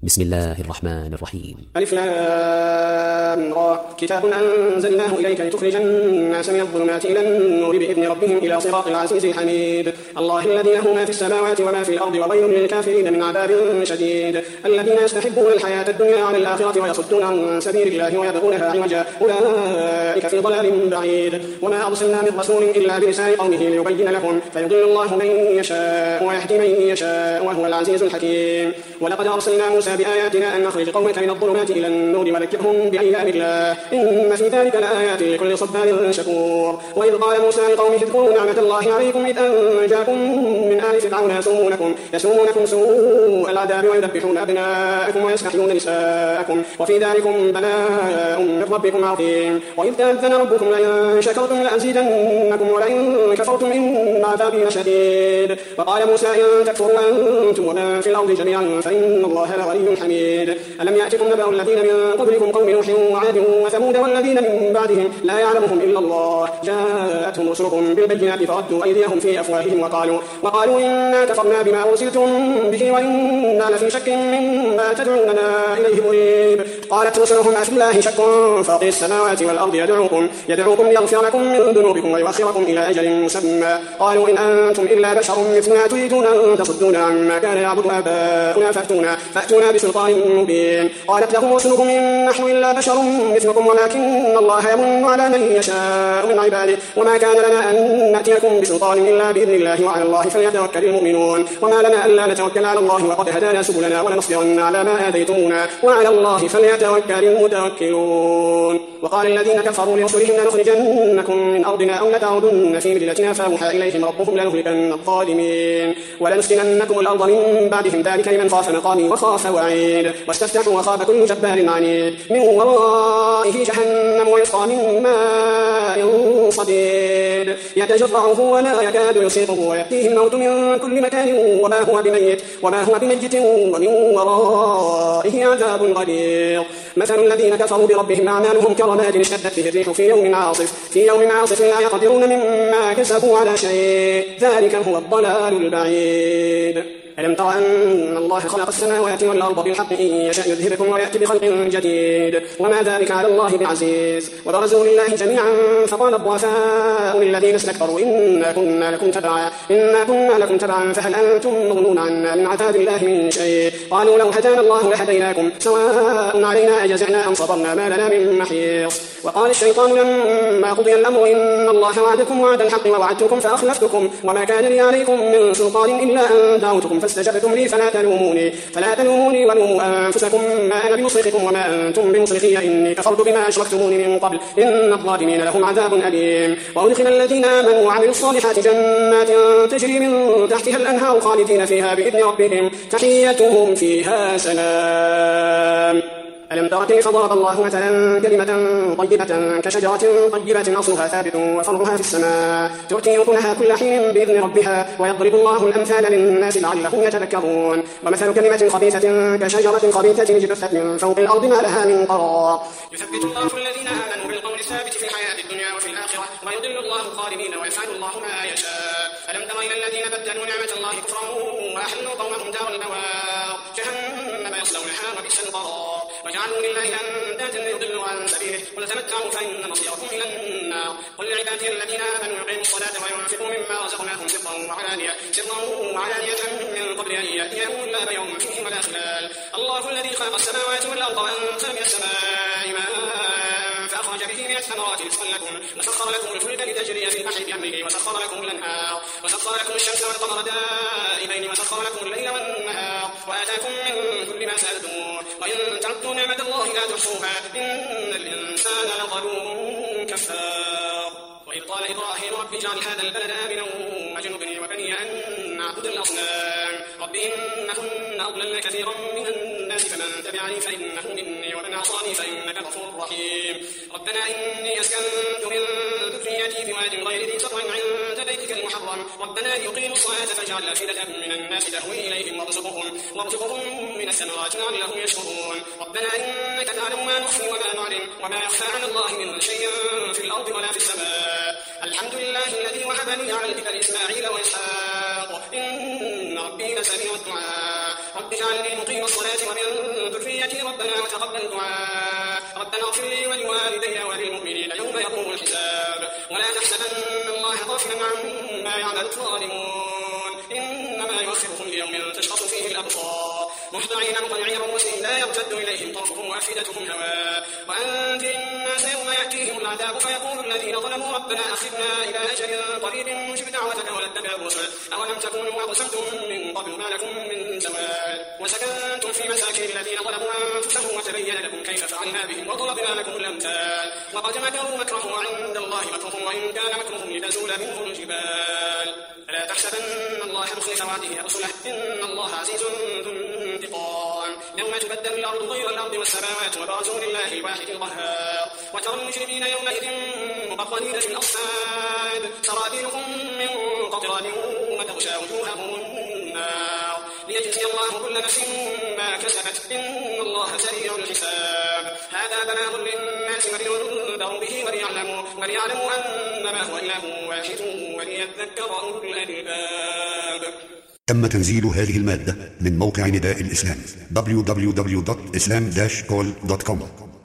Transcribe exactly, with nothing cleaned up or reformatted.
بسم الله الرحمن الرحيم. ألف لام را كتاب أنزلناه إليك لتخرج الناس من الظلمات إلى النور بإذن ربهم إلى صراط العزيز الحميد. الله الذي له ما في السماوات وما في الأرض وويل للكافرين من عذاب شديد. الذين يستحبون الحياة الدنيا على الآخرة ويصدون عن سبيل الله ويبغونها عوجا أولئك في ضلال بعيد. وما أرسلنا من رسول إلا بلسان قومه ليبين لهم فيضل الله من يشاء ويهدي من يشاء وهو العزيز الحكيم. ولقد أرسلنا موسى بآياتنا أن نخرج قومك من الظلمات إلى النور وذكرهم بأيام الله إن في ذلك لآيات لكل صبار شكور. وإذ قال موسى لقومه اذكروا نعمة الله عليكم إذ أنجاكم من آل فرعون يسومونكم, يسومونكم سوء العذاب ويذبحون أبناءكم ويستحيون نساءكم وفي ذلكم بلاء من ربكم عظيم. وإذ تأذن ربكم لئن شكرتم لأزيدنكم ولئن كفرتم إن عذابي لشديد. وقال موسى إن تكفروا أنتم ومن في الأرض جميعا فإن الله لغني حميد. ألم يأتكم نبأ الذين من قبلكم قوم نوح وعاد وثمود والذين من بعدهم لا يعلمهم إلا الله جاءتهم رسلهم بالبينات فردوا أيديهم في أفواههم وقالوا, وقالوا إنا كفرنا بما أرسلتم به وإنا لفي شك مما تدعوننا إليه مريب. قالت رسلهم أفي الله شك فاطر السماوات والأرض يدعوكم, يدعوكم ليغفر لكم من ذنوبكم ويؤخركم إلى أجل مسمى. قالوا إن أنتم إلا بشر مثلنا تريدون أن تصدونا عما كان يعبد آباؤنا فأتونا, فأتونا بسلطان مبين. قالت لهم رسلهم إن نحن إلا بشر مثلكم ولكن الله يمن على من يشاء من عباده وما كان لنا أن نأتيكم بسلطان إلا بإذن الله وعلى الله فليتوكل المؤمنون. وما لنا ألا نتوكل على الله وقد هدانا سبلنا ولنصبرن على ما آذيتمونا وعلى الله فليتوكل المتوكلون. وقال الذين كفروا لرسلهم لنخرجنكم من أرضنا أو لتعودن في ملتنا فأوحى إليهم ربهم لنهلكن الظالمين ولنسكننكم الأرض من بعدهم ذلك لمن خاف مقامي وخاف وعيد. واستفتحوا وخاب كل جبار عنيد من ورائه جهنم ويسقى من ماء صديد يتجرعه ولا يكاد يسيطه ويأتيه الموت من كل مكان وما هو بميت وما هو بميت ومن ورائه عذاب غليظ. مثل الذين كفروا بربهم أعمالهم كرماد اشتدت به الريح في يوم عاصف في يوم عاصف لا يقدرون مما كسبوا على شيء ذلك هو الضلال البعيد. ألم تر أن الله خلق السماوات والأرض بالحق إن يشاء يذهبكم ويأتي بخلق جديد وما ذلك على الله بعزيز. وبرزوا لله جميعا فقال الضعفاء للذين استكبروا إنا كنا لكم تبعا إنا كنا لكم تبعا فهل أنتم مغنون عنا من عذاب الله من شيء. قالوا لو هدانا الله لهديناكم سواء علينا أجزعنا أم صبرنا ما لنا من محيص. وقال الشيطان لما قضي الأمر إن الله وعدكم وعد الحق ووعدتكم فأخلفتكم وما كان لي عليكم من سلطان إلا أن دعوتكم فاستجبتم لي فلا تلوموني فلا تلوموني ولوموا أنفسكم ما أنا بمصرخكم وما أنتم بمصرخي إني كفرت بما أشركتموني من قبل إن الظالمين لهم عذاب أليم. وأدخل الذين آمنوا وعملوا الصالحات جنات تجري من تحتها الأنهار خالدين فيها بإذن ربهم تحيتهم فيها سلام. ألم تر كيف ضرب الله مثلا كلمة طيبة كشجرة طيبة أصلها ثابت وفرعها في السماء تؤتي أكلها كل حين بإذن ربها ويضرب الله الأمثال للناس لعلهم يتذكرون. ومثل كلمة خبيثة كشجرة خبيثة اجتثت من فوق الأرض ما لها من قرار. يثبت الله الذين آمنوا بالقول الثابت في الحياة الدنيا وفي الآخرة ويضل الله الظالمين ويفعل الله ما يشاء. ألم تر إلى الذين بدلوا نعمة الله كفرا وأحلوا قومهم دار البوار جهنم يصلونها وبئس القرار. وجعلوا لله أندادا ليضلوا عن سبيله قل تمتعوا فإن مصيركم إلى النار. قل لعبادي الذين آمنوا يقيموا الصلاة وينفقوا مما رزقناهم سرا وعلانية سرا وعلانية من قبل أن يأتي يوم لا يوم فيه ولا خلال. الله الذي خلق السماوات والأرض وأنزل من السماء ماء فأخرج به من الثمرات رزقا لكم وسخر لكم الفلك لتجري في البحر بأمره وسخر لكم الأنهار وسخر لكم الشمس والقمر دائبين وسخر لكم الليل والنهار وآتاكم من كل ما سألتموه وإن تعدوا نعمة الله لا تحصوها إن الإنسان لظلوم كفار. وإذ قال إبراهيم رب اجعل هذا البلد آمنا واجنبني وبني أن نعبد الأصنام رب إنهن أضللن كثيرا من الناس فمن تبعني فإنه مني ومن عصاني فإنك غفور رحيم. ربنا إني أسكنت من ذريتي بواد غير ذي زرع عند بيتك المحرم ربنا ليقيموا الصلاة فاجعل أفئدة من الناس تهوي إليهم وارزقهم وارزقهم من الثمرات لعلهم يشكرون. ربنا إنك تعلم ما نخفي وما نعلم وما يخفى على الله من شيء في الأرض ولا في السماء. الحمد لله الذي وهب لي على الكبر إسماعيل وإسحاق إن ربي لسميع الدعاء. رب اجعلني مقيم الصلاة ومن مهطعين مقنعي رؤوسهم لا يرتد إليهم طرفهم وأفئدتهم هواء وأنذر الناس يوم يأتيهم العذاب فيقول الذين ظلموا ربنا أخرنا إلى أجل قريب نجب دعوتك ونتبع الرسل أولم تكونوا أقسمتم من قبل ما لكم من زوال وسكنتم في مساكن الذين ظلموا أنفسهم وتبين لكم كيف فعلنا بهم وضربنا لكم الأمثال وقد مكروا مكرهم وعند الله مكرهم وإن كان مكرهم لتزول منه الجبال فلا تحسبن الله مخلف وعده رسله إن الله عزيز ذو انتقام يوم تبدل الأرض غير الأرض والسماوات وبرزوا لله الواحد القهار وترى المجرمين يومئذ مقرنين في الأصفاد سرابيلهم من قطران وتغشى وجوههم النار ليجزي الله كل نفس ما كسبت إن الله سريع الحساب هذا بلاغ للناس ولينذروا به وليعلموا, وليعلموا أنما هو إله واحد وليذكر أولو الألباب. تم تنزيل هذه المادة من موقع نداء الإسلام دبليو دبليو دبليو دوت إسلام داش كول دوت كوم.